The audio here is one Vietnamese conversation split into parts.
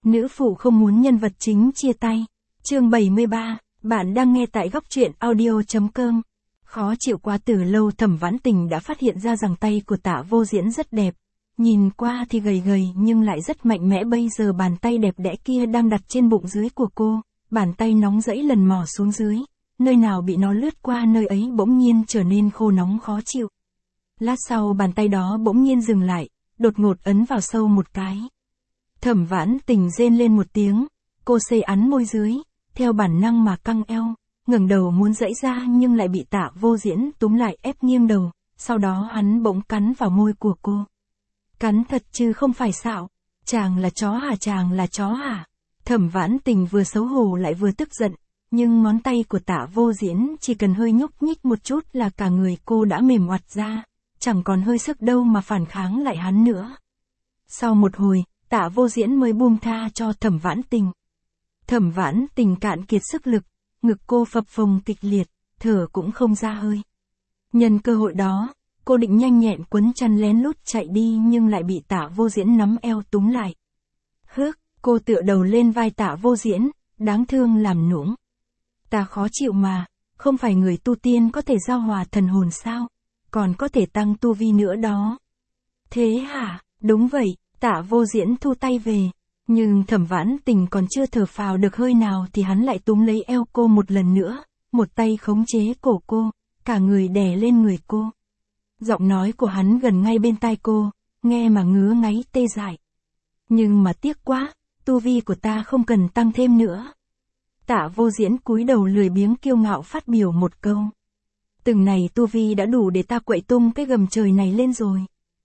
Nữ phụ không muốn nhân vật chính chia tay. Chương 73, bạn đang nghe tại góc truyện audio.com. Khó chịu quá từ lâu Thẩm Vãn Tình đã phát hiện ra rằng tay của Tạ Vô Diễn rất đẹp. Nhìn qua thì gầy gầy nhưng lại rất mạnh mẽ, bây giờ bàn tay đẹp đẽ kia đang đặt trên bụng dưới của cô, bàn tay nóng rẫy lần mò xuống dưới, nơi nào bị nó lướt qua nơi ấy bỗng nhiên trở nên khô nóng khó chịu. Lát sau bàn tay đó bỗng nhiên dừng lại, đột ngột ấn vào sâu một cái. Thẩm Vãn Tình rên lên một tiếng, cô xê ắn môi dưới, theo bản năng mà căng eo, ngẩng đầu muốn giãy ra nhưng lại bị Tạ Vô Diễn túm lại ép nghiêng đầu, sau đó hắn bỗng cắn vào môi của cô. Cắn thật chứ không phải xạo. Chàng là chó hả, chàng là chó hả? Thẩm Vãn Tình vừa xấu hổ lại vừa tức giận, nhưng ngón tay của Tạ Vô Diễn chỉ cần hơi nhúc nhích một chút là cả người cô đã mềm oặt ra, chẳng còn hơi sức đâu mà phản kháng lại hắn nữa. Sau một hồi, Tạ Vô Diễn mới buông tha cho Thẩm Vãn Tình. Thẩm Vãn Tình cạn kiệt sức lực, ngực cô phập phồng kịch liệt, thở cũng không ra hơi. Nhân cơ hội đó, cô định nhanh nhẹn quấn chăn lén lút chạy đi nhưng lại bị Tạ Vô Diễn nắm eo túm lại. Hước, cô tựa đầu lên vai Tạ Vô Diễn, đáng thương làm nũng. Ta khó chịu mà, không phải người tu tiên có thể giao hòa thần hồn sao, còn có thể tăng tu vi nữa đó. Thế hả? Đúng vậy, Tạ Vô Diễn thu tay về, nhưng Thẩm Vãn Tình còn chưa thở phào được hơi nào thì hắn lại túm lấy eo cô một lần nữa, một tay khống chế cổ cô, cả người đè lên người cô. Giọng nói của hắn gần ngay bên tai cô, nghe mà ngứa ngáy tê dại. Nhưng mà tiếc quá, tu vi của ta không cần tăng thêm nữa. Tạ Vô Diễn cúi đầu lười biếng kiêu ngạo phát biểu một câu. Từng này tu vi đã đủ để ta quậy tung cái gầm trời này lên rồi.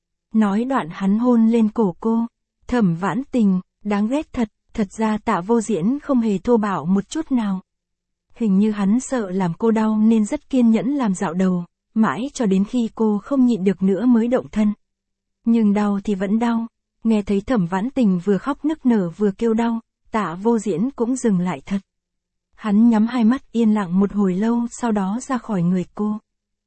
Nói đoạn hắn hôn lên cổ cô. Thẩm Vãn Tình, đáng ghét thật, thật ra Tạ Vô Diễn không hề thô bạo một chút nào. Hình như hắn sợ làm cô đau nên rất kiên nhẫn làm dạo đầu, mãi cho đến khi cô không nhịn được nữa mới động thân. Nhưng đau thì vẫn đau, nghe thấy Thẩm Vãn Tình vừa khóc nức nở vừa kêu đau, Tạ Vô Diễn cũng dừng lại thật. Hắn nhắm hai mắt yên lặng một hồi lâu sau đó ra khỏi người cô.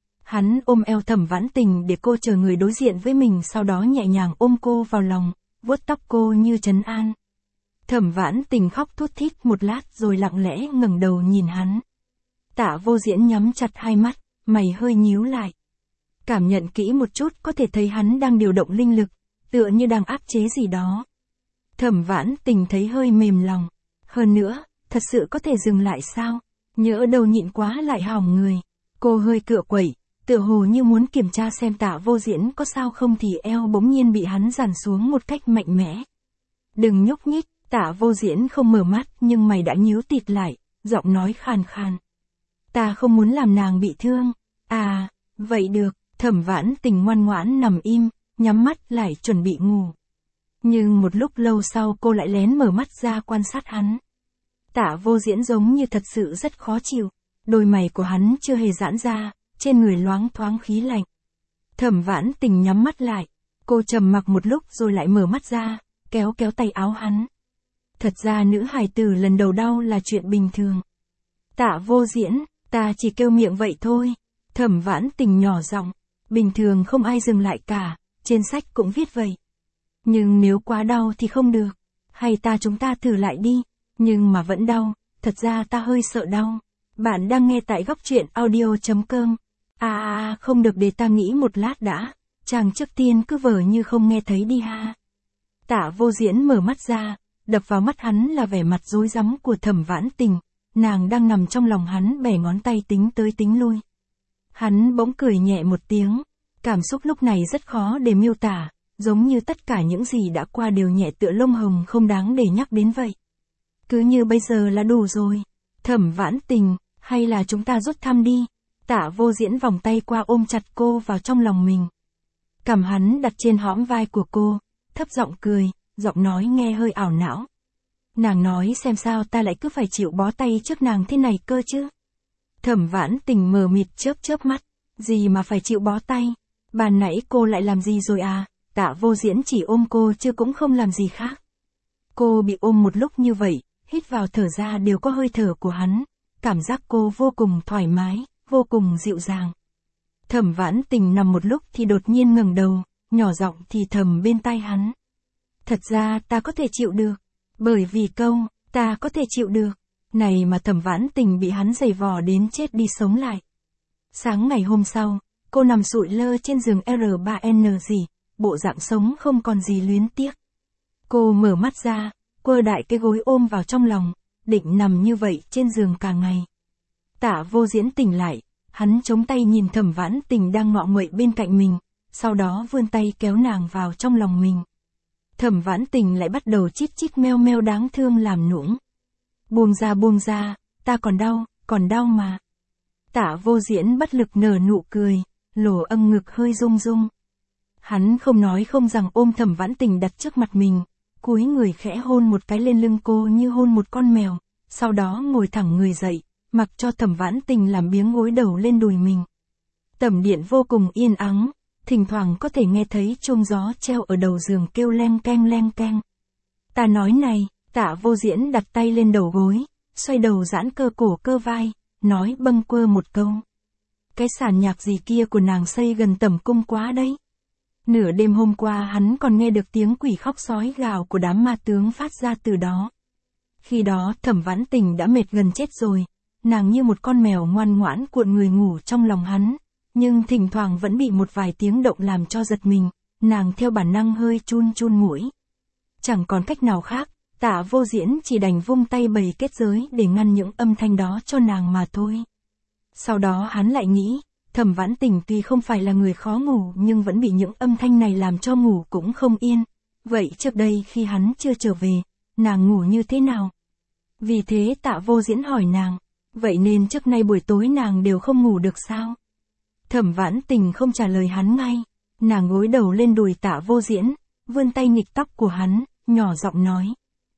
Hắn ôm eo Thẩm Vãn Tình để cô chờ người đối diện với mình, sau đó nhẹ nhàng ôm cô vào lòng, vuốt tóc cô như trấn an. Thẩm Vãn Tình khóc thút thít một lát rồi lặng lẽ ngẩng đầu nhìn hắn. Tạ Vô Diễn nhắm chặt hai mắt, mày hơi nhíu lại. Cảm nhận kỹ một chút có thể thấy hắn đang điều động linh lực, tựa như đang áp chế gì đó. Thẩm Vãn Tình thấy hơi mềm lòng. Hơn nữa, thật sự có thể dừng lại sao? Nhỡ đâu nhịn quá lại hỏng người. Cô hơi cựa quẩy, tựa hồ như muốn kiểm tra xem Tạ Vô Diễn có sao không thì eo bỗng nhiên bị hắn giằng xuống một cách mạnh mẽ. Đừng nhúc nhích, Tạ Vô Diễn không mở mắt nhưng mày đã nhíu tịt lại, giọng nói khàn khàn. Ta không muốn làm nàng bị thương. À, vậy được. Thẩm Vãn Tình ngoan ngoãn nằm im, nhắm mắt lại chuẩn bị ngủ. Nhưng một lúc lâu sau cô lại lén mở mắt ra quan sát hắn. Tạ Vô Diễn giống như thật sự rất khó chịu, đôi mày của hắn chưa hề giãn ra, trên người loáng thoáng khí lạnh. Thẩm Vãn Tình nhắm mắt lại, cô trầm mặc một lúc rồi lại mở mắt ra, kéo kéo tay áo hắn. Thật ra nữ hài tử lần đầu đau là chuyện bình thường. Tạ Vô Diễn, ta chỉ kêu miệng vậy thôi. Thẩm Vãn Tình nhỏ giọng, bình thường không ai dừng lại cả, trên sách cũng viết vậy. Nhưng nếu quá đau thì không được, hay chúng ta thử lại đi, nhưng mà vẫn đau, thật ra ta hơi sợ đau. Bạn đang nghe tại góc truyện audio.com. Không được, để ta nghĩ một lát đã, chàng trước tiên cứ vờ như không nghe thấy đi ha. Tạ Vô Diễn mở mắt ra, đập vào mắt hắn là vẻ mặt rối rắm của Thẩm Vãn Tình, nàng đang nằm trong lòng hắn bẻ ngón tay tính tới tính lui. Hắn bỗng cười nhẹ một tiếng, cảm xúc lúc này rất khó để miêu tả, giống như tất cả những gì đã qua đều nhẹ tựa lông hồng không đáng để nhắc đến vậy. Cứ như bây giờ là đủ rồi. Thẩm Vãn Tình, hay là chúng ta rút thăm đi. Tạ Vô Diễn vòng tay qua ôm chặt cô vào trong lòng mình. Cằm hắn đặt trên hõm vai của cô, thấp giọng cười, giọng nói nghe hơi ảo não. Nàng nói xem sao ta lại cứ phải chịu bó tay trước nàng thế này cơ chứ. Thẩm Vãn Tình mờ mịt chớp chớp mắt, gì mà phải chịu bó tay, ban nãy cô lại làm gì rồi à? Tạ Vô Diễn chỉ ôm cô chứ cũng không làm gì khác. Cô bị ôm một lúc như vậy, hít vào thở ra đều có hơi thở của hắn, cảm giác cô vô cùng thoải mái, vô cùng dịu dàng. Thẩm Vãn Tình nằm một lúc thì đột nhiên ngẩng đầu, nhỏ giọng thì thầm bên tai hắn. Thật ra ta có thể chịu được. Bởi vì câu, ta có thể chịu được, này mà Thẩm Vãn Tình bị hắn giày vò đến chết đi sống lại. Sáng ngày hôm sau, cô nằm sụi lơ trên giường R3N gì, bộ dạng sống không còn gì luyến tiếc. Cô mở mắt ra, quơ đại cái gối ôm vào trong lòng, định nằm như vậy trên giường cả ngày. Tạ Vô Diễn tỉnh lại, hắn chống tay nhìn Thẩm Vãn Tình đang ngọ nguậy bên cạnh mình, sau đó vươn tay kéo nàng vào trong lòng mình. Thẩm Vãn Tình lại bắt đầu chít chít meo meo đáng thương làm nũng. Buông ra, ta còn đau mà. Tạ Vô Diễn bất lực nở nụ cười, lỗ âm ngực hơi rung rung. Hắn không nói không rằng ôm Thẩm Vãn Tình đặt trước mặt mình, cúi người khẽ hôn một cái lên lưng cô như hôn một con mèo, sau đó ngồi thẳng người dậy, mặc cho Thẩm Vãn Tình làm biếng gối đầu lên đùi mình. Tầm điện vô cùng yên ắng, thỉnh thoảng có thể nghe thấy chuông gió treo ở đầu giường kêu leng keng. Ta nói này, Tạ Vô Diễn đặt tay lên đầu gối, xoay đầu giãn cơ cổ cơ vai, nói bâng quơ một câu. Cái sàn nhạc gì kia của nàng xây gần tẩm cung quá đấy. Nửa đêm hôm qua hắn còn nghe được tiếng quỷ khóc sói gào của đám ma tướng phát ra từ đó. Khi đó Thẩm Vãn Tình đã mệt gần chết rồi, nàng như một con mèo ngoan ngoãn cuộn người ngủ trong lòng hắn, nhưng thỉnh thoảng vẫn bị một vài tiếng động làm cho giật mình, nàng theo bản năng hơi chun mũi. Chẳng còn cách nào khác, Tạ Vô Diễn chỉ đành vung tay bày kết giới để ngăn những âm thanh đó cho nàng mà thôi. Sau đó hắn lại nghĩ, Thẩm Vãn Tình tuy không phải là người khó ngủ nhưng vẫn bị những âm thanh này làm cho ngủ cũng không yên. Vậy trước đây khi hắn chưa trở về, nàng ngủ như thế nào? Vì thế Tạ Vô Diễn hỏi nàng, vậy nên trước nay buổi tối nàng đều không ngủ được sao? Thẩm Vãn Tình không trả lời hắn ngay, nàng gối đầu lên đùi Tạ Vô Diễn, vươn tay nghịch tóc của hắn, nhỏ giọng nói.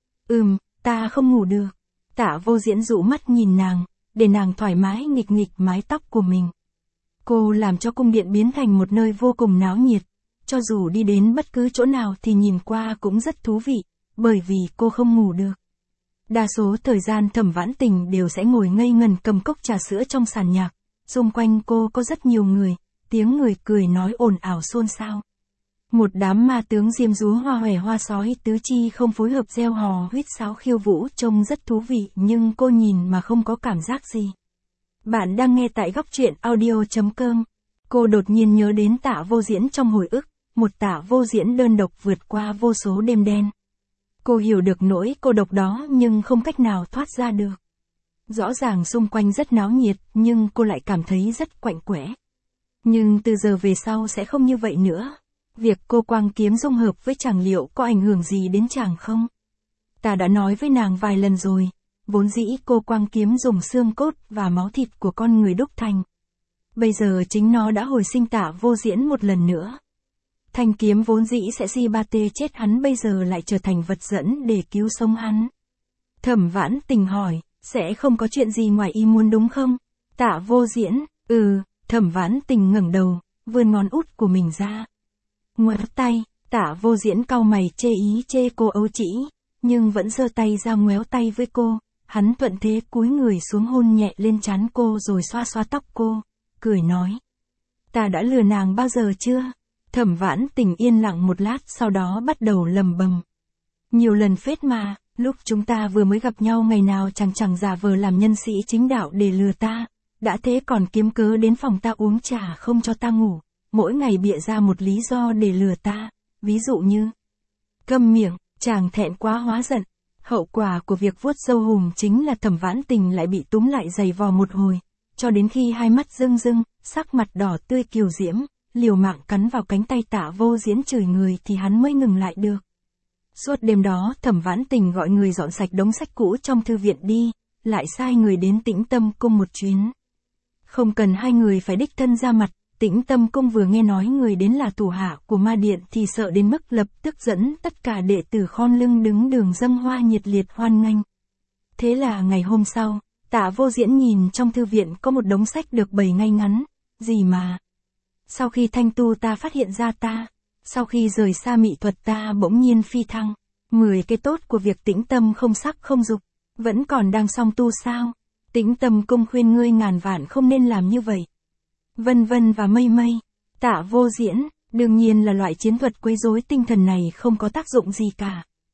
Ta không ngủ được. Tạ Vô Diễn dụ mắt nhìn nàng, để nàng thoải mái nghịch mái tóc của mình. Cô làm cho cung điện biến thành một nơi vô cùng náo nhiệt, cho dù đi đến bất cứ chỗ nào thì nhìn qua cũng rất thú vị, bởi vì cô không ngủ được. Đa số thời gian Thẩm Vãn Tình đều sẽ ngồi ngây ngần cầm cốc trà sữa trong sàn nhạc, xung quanh cô có rất nhiều người, tiếng người cười nói ồn ào xôn xao. Một đám ma tướng diêm dúa hoa hòe hoa sói tứ chi không phối hợp reo hò huýt sáo khiêu vũ trông rất thú vị nhưng cô nhìn mà không có cảm giác gì. Bạn đang nghe tại góc truyện audio.com. Cô đột nhiên nhớ đến Tạ Vô Diễn trong hồi ức, một Tạ Vô Diễn đơn độc vượt qua vô số đêm đen. Cô hiểu được nỗi cô độc đó nhưng không cách nào thoát ra được. Rõ ràng xung quanh rất náo nhiệt nhưng cô lại cảm thấy rất quạnh quẽ. Nhưng từ giờ về sau sẽ không như vậy nữa. Việc cô quang kiếm dung hợp với chàng liệu có ảnh hưởng gì đến chàng không? Ta đã nói với nàng vài lần rồi, vốn dĩ cô quang kiếm dùng xương cốt và máu thịt của con người đúc thành. Bây giờ chính nó đã hồi sinh Tạ Vô Diễn một lần nữa. Thanh kiếm vốn dĩ sẽ si ba tê chết hắn bây giờ lại trở thành vật dẫn để cứu sống hắn. Thẩm Vãn Tình hỏi, sẽ không có chuyện gì ngoài ý muốn đúng không? Tạ Vô Diễn, Thẩm Vãn Tình ngẩng đầu, vươn ngón út của mình ra. Ngoặt tay, Tạ Vô Diễn cau mày chê ý chê cô ấu trĩ, nhưng vẫn giơ tay ra ngoéo tay với cô, hắn thuận thế cúi người xuống hôn nhẹ lên trán cô rồi xoa xoa tóc cô, cười nói. Ta đã lừa nàng bao giờ chưa? Thẩm Vãn Tình yên lặng một lát sau đó bắt đầu lầm bầm. Nhiều lần phết mà, lúc chúng ta vừa mới gặp nhau ngày nào chẳng giả vờ làm nhân sĩ chính đạo để lừa ta, đã thế còn kiếm cớ đến phòng ta uống trà không cho ta ngủ. Mỗi ngày bịa ra một lý do để lừa ta, ví dụ như câm miệng, chàng thẹn quá hóa giận. Hậu quả của việc vuốt râu hùm chính là Thẩm Vãn Tình lại bị túm lại giày vò một hồi, cho đến khi hai mắt rưng rưng, sắc mặt đỏ tươi kiều diễm, liều mạng cắn vào cánh tay Tạ Vô Diễn chửi người thì hắn mới ngừng lại được. Suốt đêm đó Thẩm Vãn Tình gọi người dọn sạch đống sách cũ trong thư viện đi, lại sai người đến Tĩnh Tâm Cung một chuyến. Không cần hai người phải đích thân ra mặt. Tĩnh Tâm Cung vừa nghe nói người đến là thủ hạ của ma điện thì sợ đến mức lập tức dẫn tất cả đệ tử khom lưng đứng đường dâng hoa nhiệt liệt hoan nghênh. Thế là ngày hôm sau, Tạ Vô Diễn nhìn trong thư viện có một đống sách được bày ngay ngắn, gì mà. Sau khi thanh tu ta phát hiện ra ta, sau khi rời xa mỹ thuật ta bỗng nhiên phi thăng, 10 cái tốt của việc tĩnh tâm không sắc không dục, vẫn còn đang song tu sao? Tĩnh Tâm Cung khuyên ngươi ngàn vạn không nên làm như vậy. Vân vân và mây mây. Tạ Vô Diễn, đương nhiên là loại chiến thuật quấy rối tinh thần này không có tác dụng gì cả.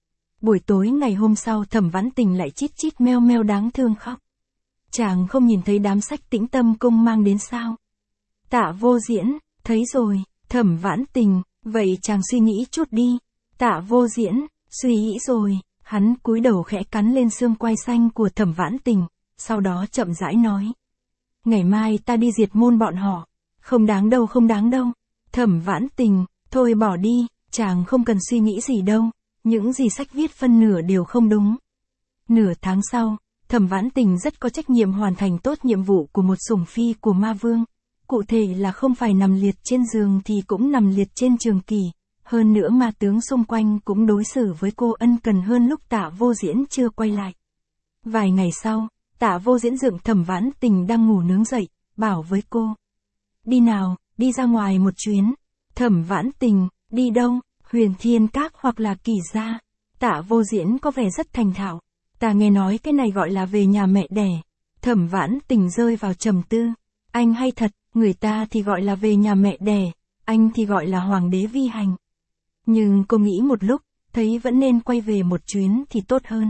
Buổi tối ngày hôm sau Thẩm Vãn Tình lại chít chít meo meo đáng thương khóc. Chàng không nhìn thấy đám sách Tĩnh Tâm Cung mang đến sao? Tạ Vô Diễn, thấy rồi, Thẩm Vãn Tình, vậy chàng suy nghĩ chút đi. Tạ Vô Diễn, suy nghĩ rồi, hắn cúi đầu khẽ cắn lên xương quai xanh của Thẩm Vãn Tình, sau đó chậm rãi nói. Ngày mai ta đi diệt môn bọn họ. Không đáng đâu, không đáng đâu. Thẩm Vãn Tình, thôi bỏ đi, chàng không cần suy nghĩ gì đâu, những gì sách viết phân nửa đều không đúng. Nửa tháng sau, Thẩm Vãn Tình rất có trách nhiệm hoàn thành tốt nhiệm vụ của một sủng phi của ma vương. Cụ thể là không phải nằm liệt trên giường thì cũng nằm liệt trên trường kỷ. Hơn nữa ma tướng xung quanh cũng đối xử với cô ân cần hơn lúc Tạ Vô Diễn chưa quay lại. Vài ngày sau, Tạ Vô Diễn dựng Thẩm Vãn Tình đang ngủ nướng dậy, bảo với cô. Đi nào, đi ra ngoài một chuyến. Thẩm Vãn Tình, đi đâu? Huyền Thiên Các hoặc là Kỳ gia? Tạ Vô Diễn có vẻ rất thành thạo. Ta nghe nói cái này gọi là về nhà mẹ đẻ. Thẩm Vãn Tình rơi vào trầm tư. Anh hay thật, người ta thì gọi là về nhà mẹ đẻ, anh thì gọi là hoàng đế vi hành. Nhưng cô nghĩ một lúc, thấy vẫn nên quay về một chuyến thì tốt hơn.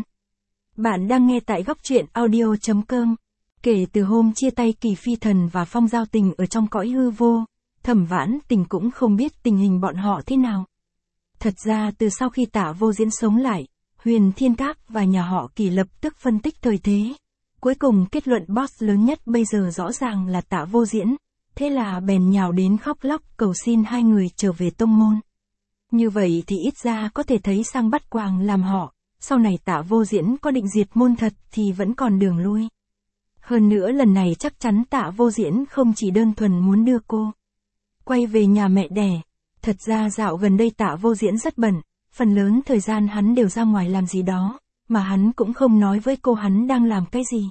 Bạn đang nghe tại góc truyện audio.com. Kể từ hôm chia tay Kỳ Phi Thần và Phong Giao Tình ở trong cõi hư vô, Thẩm Vãn Tình cũng không biết tình hình bọn họ thế nào. Thật ra từ sau khi Tạ Vô Diễn sống lại, Huyền Thiên Các và nhà họ Kỳ lập tức phân tích thời thế. Cuối cùng kết luận boss lớn nhất bây giờ rõ ràng là Tạ Vô Diễn, thế là bèn nhào đến khóc lóc cầu xin hai người trở về tông môn. Như vậy thì ít ra có thể thấy sang bắt quàng làm họ, sau này Tạ Vô Diễn có định diệt môn thật thì vẫn còn đường lui. Hơn nữa lần này chắc chắn Tạ Vô Diễn không chỉ đơn thuần muốn đưa cô quay về nhà mẹ đẻ. Thật ra dạo gần đây Tạ Vô Diễn rất bận, phần lớn thời gian hắn đều ra ngoài làm gì đó, mà hắn cũng không nói với cô hắn đang làm cái gì.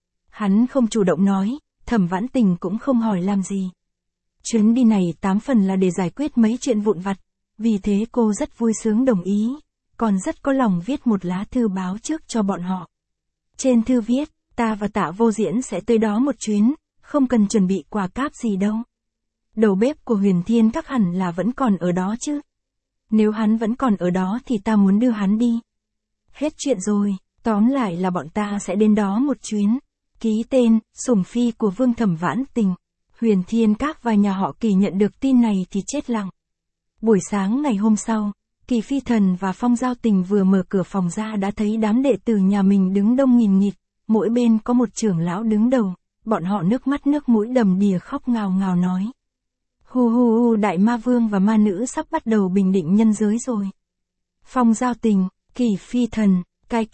Hắn không chủ động nói, Thẩm Vãn Tình cũng không hỏi làm gì. Chuyến đi này 8 phần là để giải quyết mấy chuyện vụn vặt, vì thế cô rất vui sướng đồng ý, còn rất có lòng viết một lá thư báo trước cho bọn họ. Trên thư viết, ta và Tạ Vô Diễn sẽ tới đó một chuyến, không cần chuẩn bị quà cáp gì đâu. Đầu bếp của Huyền Thiên Các hẳn là vẫn còn ở đó chứ. Nếu hắn vẫn còn ở đó thì ta muốn đưa hắn đi. Hết chuyện rồi, tóm lại là bọn ta sẽ đến đó một chuyến. Ký tên, sủng phi của Vương Thẩm Vãn Tình. Huyền Thiên Các và nhà họ Kỳ nhận được tin này thì chết lặng. Buổi sáng ngày hôm sau, Kỳ Phi Thần và Phong Giao Tình vừa mở cửa phòng ra đã thấy đám đệ tử nhà mình đứng đông nghìn nghịt, mỗi bên có một trưởng lão đứng đầu, bọn họ nước mắt nước mũi đầm đìa khóc ngào ngào nói. Hu hu hu, đại ma vương và ma nữ sắp bắt đầu bình định nhân giới rồi. Phong Giao Tình, Kỳ Phi Thần, cái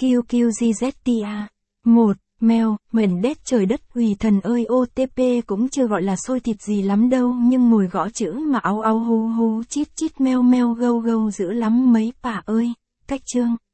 QQGZTA. 1. Mèo, mền đét trời đất hủy thần ơi, OTP cũng chưa gọi là xôi thịt gì lắm đâu, nhưng ngồi gõ chữ mà áo áo hu hu chít chít meo meo gâu gâu dữ lắm mấy bà ơi. Cách chương.